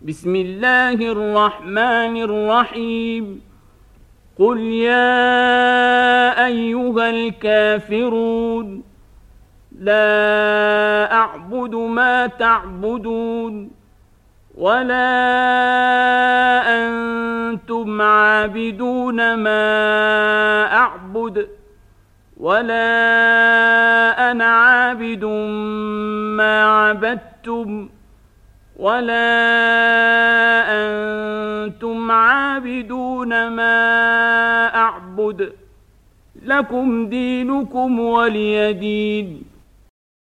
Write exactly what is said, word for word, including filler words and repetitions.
بسم الله الرحمن الرحيم قل يا أيها الكافرون لا أعبد ما تعبدون ولا أنتم عابدون ما أعبد ولا أنا عابد ما عبدتم ولا أنتم عابدون ما أعبد لكم دينكم ولي دين.